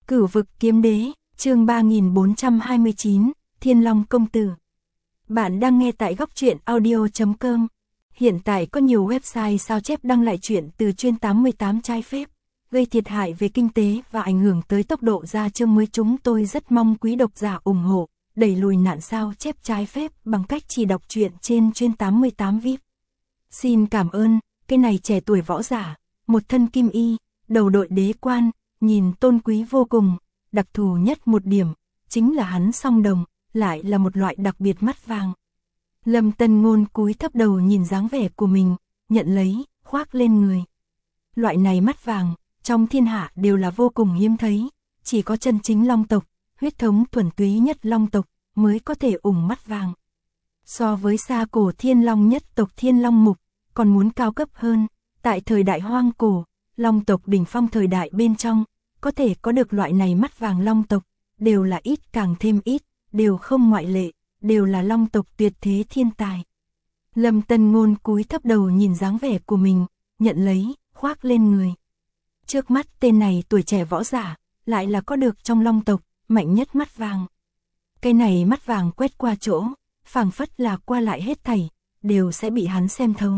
Cửu vực kiếm đế, chương 3429, Thiên Long công tử. Bạn đang nghe tại góc truyện audio.com. Hiện tại có nhiều website sao chép đăng lại truyện từ chuyên 88 trái phép, gây thiệt hại về kinh tế và ảnh hưởng tới tốc độ ra chương mới. Chúng tôi rất mong quý độc giả ủng hộ, đẩy lùi nạn sao chép trái phép bằng cách chỉ đọc truyện trên chuyên 88 VIP. Xin cảm ơn. Cái này trẻ tuổi võ giả, một thân kim y, đầu đội đế quan, nhìn tôn quý vô cùng. Đặc thù nhất một điểm, chính là hắn song đồng, lại là một loại đặc biệt mắt vàng. Lâm Tân Ngôn cúi thấp đầu nhìn dáng vẻ của mình, nhận lấy, khoác lên người. Loại này mắt vàng, trong thiên hạ đều là vô cùng hiếm thấy, chỉ có chân chính long tộc, huyết thống thuần túy nhất long tộc, mới có thể ủng mắt vàng. So với xa cổ thiên long nhất tộc Thiên Long Mục, còn muốn cao cấp hơn, tại thời đại hoang cổ, long tộc đỉnh phong thời đại bên trong, có thể có được loại này mắt vàng long tộc, đều là ít càng thêm ít, đều không ngoại lệ, đều là long tộc tuyệt thế thiên tài. Lâm Tân Ngôn cúi thấp đầu nhìn dáng vẻ của mình, nhận lấy, khoác lên người. Trước mắt tên này tuổi trẻ võ giả, lại là có được trong long tộc, mạnh nhất mắt vàng. Cái này mắt vàng quét qua chỗ, phảng phất là qua lại hết thảy, đều sẽ bị hắn xem thấu.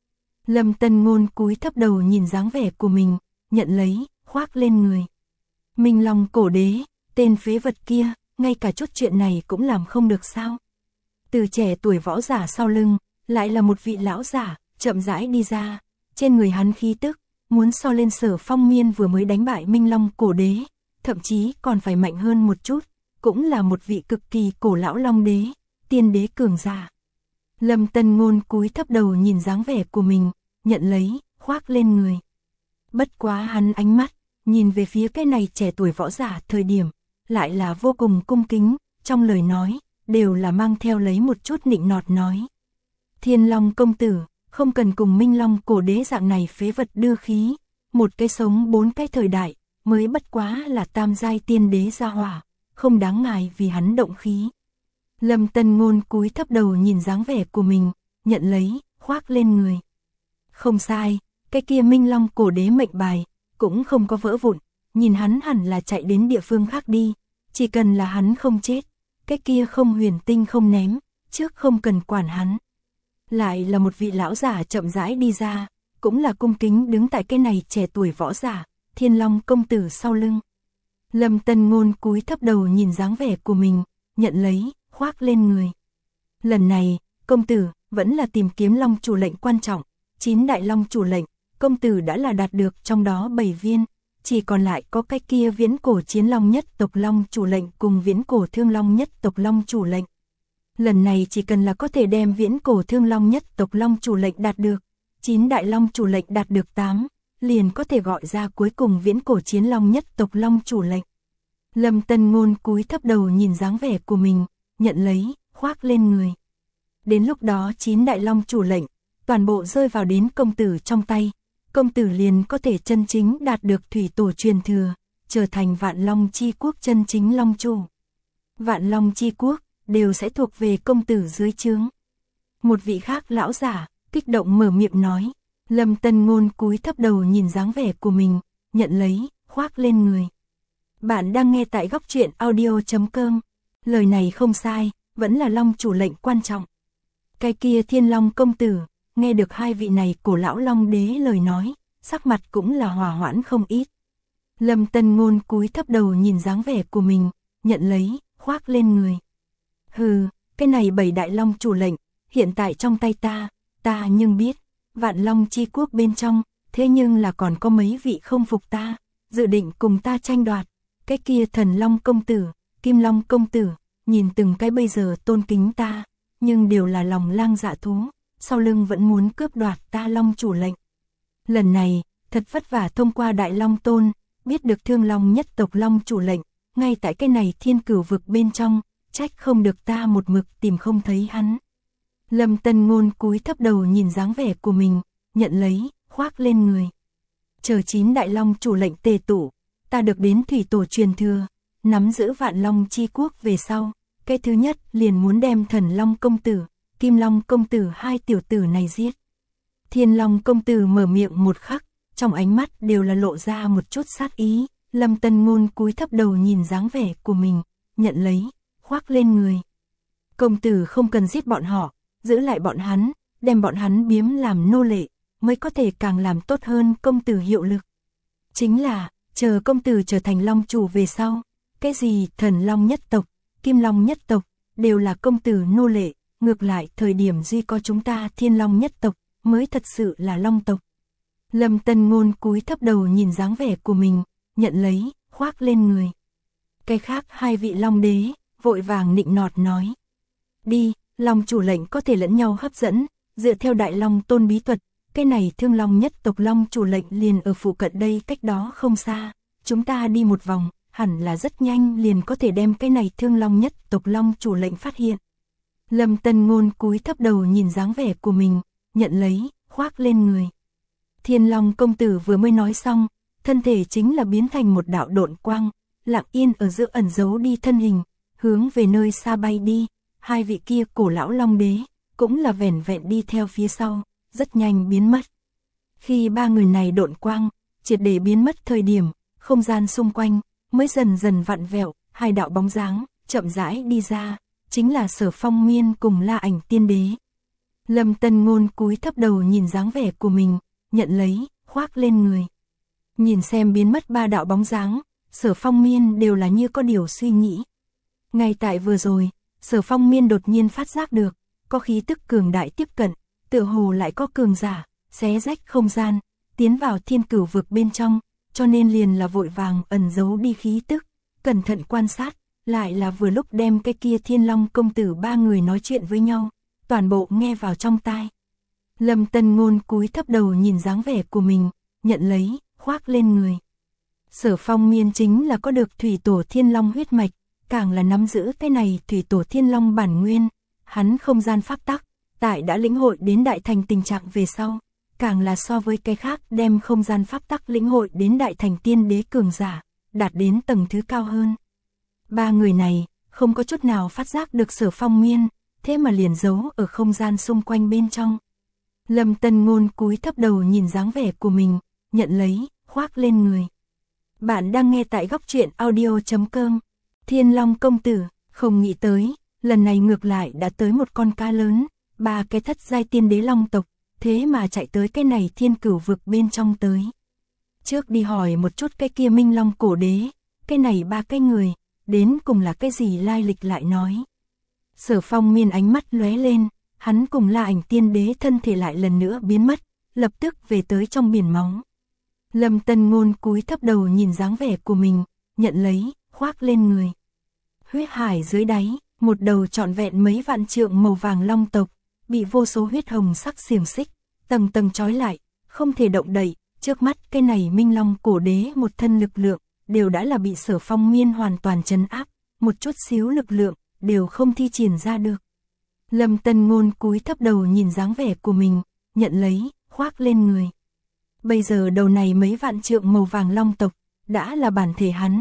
Lâm Tân Ngôn cúi thấp đầu nhìn dáng vẻ của mình, nhận lấy, khoác lên người. Minh Long cổ đế, tên phế vật kia, ngay cả chút chuyện này cũng làm không được sao? Từ trẻ tuổi võ giả sau lưng, lại là một vị lão giả, chậm rãi đi ra, trên người hắn khí tức, muốn so lên Sở Phong Miên vừa mới đánh bại Minh Long cổ đế, thậm chí còn phải mạnh hơn một chút, cũng là một vị cực kỳ cổ lão long đế, tiên đế cường giả. Lâm Tân Ngôn cúi thấp đầu nhìn dáng vẻ của mình, nhận lấy, khoác lên người. Bất quá hắn ánh mắt, nhìn về phía cái này trẻ tuổi võ giả thời điểm, lại là vô cùng cung kính, trong lời nói, đều là mang theo lấy một chút nịnh nọt nói. Thiên Long công tử, không cần cùng Minh Long cổ đế dạng này phế vật đưa khí, một cái sống bốn cái thời đại, mới bất quá là tam giai tiên đế gia hỏa, không đáng ngại vì hắn động khí. Lâm Tân Ngôn cúi thấp đầu nhìn dáng vẻ của mình, nhận lấy, khoác lên người. Không sai, cái kia Minh Long cổ đế mệnh bài, cũng không có vỡ vụn, nhìn hắn hẳn là chạy đến địa phương khác đi, chỉ cần là hắn không chết, cái kia không huyền tinh không ném, trước không cần quản hắn. Lại là một vị lão giả chậm rãi đi ra, cũng là cung kính đứng tại cái này trẻ tuổi võ giả, Thiên Long công tử sau lưng. Lâm Tân Ngôn cúi thấp đầu nhìn dáng vẻ của mình, nhận lấy, khoác lên người. Lần này, công tử, vẫn là tìm kiếm long chủ lệnh quan trọng, 9 đại long chủ lệnh, công tử đã là đạt được trong đó 7 viên, chỉ còn lại có cái kia viễn cổ chiến long nhất tộc long chủ lệnh cùng viễn cổ thương long nhất tộc long chủ lệnh. Lần này chỉ cần là có thể đem viễn cổ thương long nhất tộc long chủ lệnh đạt được, 9 đại long chủ lệnh đạt được 8, liền có thể gọi ra cuối cùng viễn cổ chiến long nhất tộc long chủ lệnh. Lâm Tân Ngôn cúi thấp đầu nhìn dáng vẻ của mình, nhận lấy, khoác lên người. Đến lúc đó 9 đại long chủ lệnh, toàn bộ rơi vào đến công tử trong tay, công tử liền có thể chân chính đạt được thủy tổ truyền thừa, trở thành Vạn Long chi quốc chân chính long chủ. Vạn Long chi quốc, đều sẽ thuộc về công tử dưới trướng. Một vị khác lão giả, kích động mở miệng nói. Lâm Tân Ngôn cúi thấp đầu nhìn dáng vẻ của mình, nhận lấy, khoác lên người. Bạn đang nghe tại góc truyện audio.com. Lời này không sai, vẫn là long chủ lệnh quan trọng. Cái kia Thiên Long công tử, nghe được hai vị này cổ lão long đế lời nói, sắc mặt cũng là hòa hoãn không ít. Lâm Tân Ngôn cúi thấp đầu nhìn dáng vẻ của mình, nhận lấy, khoác lên người. Hừ, cái này 7 đại long chủ lệnh, hiện tại trong tay ta nhưng biết, Vạn Long chi quốc bên trong, thế nhưng là còn có mấy vị không phục ta, dự định cùng ta tranh đoạt. Cái kia Thần Long công tử, Kim Long công tử, nhìn từng cái bây giờ tôn kính ta, nhưng đều là lòng lang dạ thú, sau lưng vẫn muốn cướp đoạt ta long chủ lệnh. Lần này, thật vất vả thông qua Đại Long Tôn, biết được Thương Long nhất tộc long chủ lệnh, ngay tại cái này thiên cửu vực bên trong, trách không được ta một mực tìm không thấy hắn. Lâm Tân Ngôn cúi thấp đầu nhìn dáng vẻ của mình, nhận lấy, khoác lên người. Chờ 9 đại long chủ lệnh tề tụ, ta được đến thủy tổ truyền thừa, nắm giữ Vạn Long chi quốc về sau, cái thứ nhất liền muốn đem Thần Long công tử, Kim Long công tử hai tiểu tử này giết. Thiên Long công tử mở miệng một khắc, trong ánh mắt đều là lộ ra một chút sát ý, Lâm Tân Ngôn cúi thấp đầu nhìn dáng vẻ của mình, nhận lấy, khoác lên người. Công tử không cần giết bọn họ, giữ lại bọn hắn, đem bọn hắn biếm làm nô lệ, mới có thể càng làm tốt hơn công tử hiệu lực. Chính là, chờ công tử trở thành long chủ về sau, cái gì thần long nhất tộc, kim long nhất tộc, đều là công tử nô lệ, ngược lại thời điểm duy có chúng ta thiên long nhất tộc, mới thật sự là long tộc. Lâm Tân Ngôn cúi thấp đầu nhìn dáng vẻ của mình, nhận lấy, khoác lên người. Cái khác hai vị long đế, vội vàng nịnh nọt nói. Đi, long chủ lệnh có thể lẫn nhau hấp dẫn, dựa theo đại long tôn bí thuật, cái này thương long nhất tộc long chủ lệnh liền ở phụ cận đây cách đó không xa. Chúng ta đi một vòng, hẳn là rất nhanh liền có thể đem cái này thương long nhất tộc long chủ lệnh phát hiện. Lâm Tân Ngôn cúi thấp đầu nhìn dáng vẻ của mình, nhận lấy, khoác lên người. Thiên Long công tử vừa mới nói xong, thân thể chính là biến thành một đạo độn quang, lặng yên ở giữa ẩn giấu đi thân hình, hướng về nơi xa bay đi. Hai vị kia cổ lão long đế, cũng là vẻn vẹn đi theo phía sau, rất nhanh biến mất. Khi ba người này độn quang, triệt để biến mất thời điểm, không gian xung quanh, mới dần dần vặn vẹo, hai đạo bóng dáng, chậm rãi đi ra, chính là Sở Phong Miên cùng La Ảnh Tiên Đế. Lâm Tân Ngôn cúi thấp đầu nhìn dáng vẻ của mình, nhận lấy, khoác lên người. Nhìn xem biến mất ba đạo bóng dáng, Sở Phong Miên đều là như có điều suy nghĩ. Ngay tại vừa rồi, Sở Phong Miên đột nhiên phát giác được, có khí tức cường đại tiếp cận, tựa hồ lại có cường giả, xé rách không gian, tiến vào thiên cửu vực bên trong, cho nên liền là vội vàng ẩn giấu đi khí tức, cẩn thận quan sát, lại là vừa lúc đem cái kia Thiên Long công tử ba người nói chuyện với nhau, toàn bộ nghe vào trong tai. Lâm Tân Ngôn cúi thấp đầu nhìn dáng vẻ của mình, nhận lấy, khoác lên người. Sở Phong Miên chính là có được thủy tổ Thiên Long huyết mạch, càng là nắm giữ cái này thủy tổ Thiên Long bản nguyên, hắn không gian pháp tắc, tại đã lĩnh hội đến đại thành tình trạng về sau, càng là so với cái khác đem không gian pháp tắc lĩnh hội đến đại thành tiên đế cường giả, đạt đến tầng thứ cao hơn. Ba người này, không có chút nào phát giác được Sở Phong Miên, thế mà liền giấu ở không gian xung quanh bên trong. Lâm Tân Ngôn cúi thấp đầu nhìn dáng vẻ của mình, nhận lấy, khoác lên người. Bạn đang nghe tại góc truyện audio.com. Thiên Long công tử, không nghĩ tới, lần này ngược lại đã tới một con cá lớn, ba cái thất giai tiên đế long tộc, thế mà chạy tới cái này thiên cửu vực bên trong tới. Trước đi hỏi một chút cái kia Minh Long cổ đế, cái này ba cái người, đến cùng là cái gì lai lịch lại nói. Sở Phong Miên ánh mắt lóe lên, hắn cùng La Ảnh Tiên Đế thân thể lại lần nữa biến mất, lập tức về tới trong biển máu. Lâm Tân Ngôn cúi thấp đầu nhìn dáng vẻ của mình, nhận lấy, khoác lên người. Huyết hải dưới đáy, một đầu trọn vẹn mấy vạn trượng màu vàng long tộc, bị vô số huyết hồng sắc xiềng xích, tầng tầng trói lại, không thể động đậy. Trước mắt cái này Minh Long cổ đế một thân lực lượng, đều đã là bị Sở Phong Miên hoàn toàn trấn áp, một chút xíu lực lượng, đều không thi triển ra được. Lâm Tân Ngôn cúi thấp đầu nhìn dáng vẻ của mình, nhận lấy, khoác lên người. Bây giờ đầu này mấy vạn trượng màu vàng long tộc, đã là bản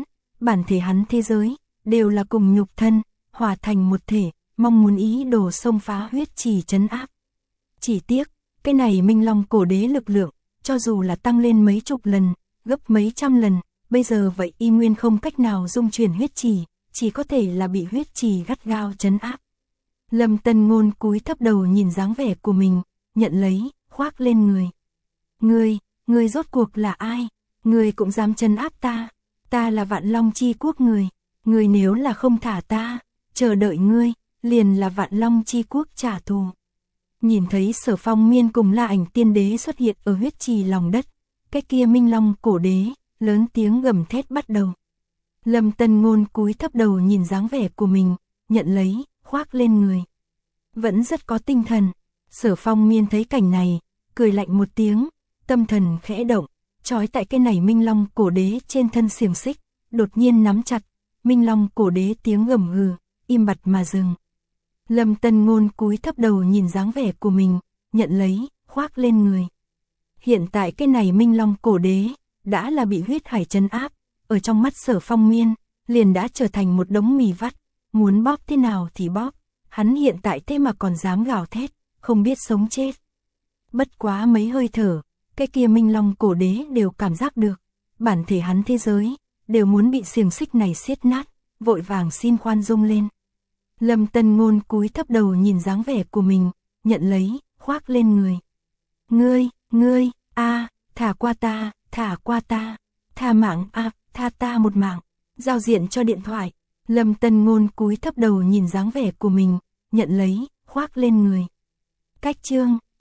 thể hắn thế giới, đều là cùng nhục thân, hòa thành một thể, mong muốn ý đồ xông phá huyết trì trấn áp. Chỉ tiếc, cái này Minh Long cổ đế lực lượng, cho dù là tăng lên mấy chục lần, gấp mấy trăm lần, bây giờ vậy y nguyên không cách nào dung chuyển huyết trì, chỉ có thể là bị huyết trì gắt gao trấn áp. Lâm Tân Ngôn cúi thấp đầu nhìn dáng vẻ của mình, nhận lấy, khoác lên người. Ngươi rốt cuộc là ai? Ngươi cũng dám trấn áp ta? Ta là Vạn Long chi quốc người. Ngươi nếu là không thả ta, chờ đợi ngươi, liền là Vạn Long chi quốc trả thù. Nhìn thấy Sở Phong Miên cùng La Ảnh Tiên Đế xuất hiện ở huyết trì lòng đất, cái kia Minh Long cổ đế, lớn tiếng gầm thét bắt đầu. Lâm Tân Ngôn cúi thấp đầu nhìn dáng vẻ của mình, nhận lấy, khoác lên người. Vẫn rất có tinh thần. Sở Phong Miên thấy cảnh này, cười lạnh một tiếng, tâm thần khẽ động, trói tại cái này Minh Long cổ đế trên thân xiềng xích, đột nhiên nắm chặt. Minh Long cổ đế tiếng gầm gừ, im bặt mà dừng. Lâm Tân Ngôn cúi thấp đầu nhìn dáng vẻ của mình, nhận lấy, khoác lên người. Hiện tại cái này Minh Long cổ đế, đã là bị huyết hải trấn áp, ở trong mắt Sở Phong Miên, liền đã trở thành một đống mì vắt, muốn bóp thế nào thì bóp, hắn hiện tại thế mà còn dám gào thét, không biết sống chết. Bất quá mấy hơi thở, cái kia Minh Long cổ đế đều cảm giác được, bản thể hắn thế giới, đều muốn bị xiềng xích này siết nát, vội vàng xin khoan dung lên. Lâm Tân Ngôn cúi thấp đầu nhìn dáng vẻ của mình, nhận lấy, khoác lên người. Ngươi, thả qua ta, tha mạng tha ta một mạng, giao diện cho điện thoại. Lâm Tân Ngôn cúi thấp đầu nhìn dáng vẻ của mình, nhận lấy, khoác lên người. Cách chương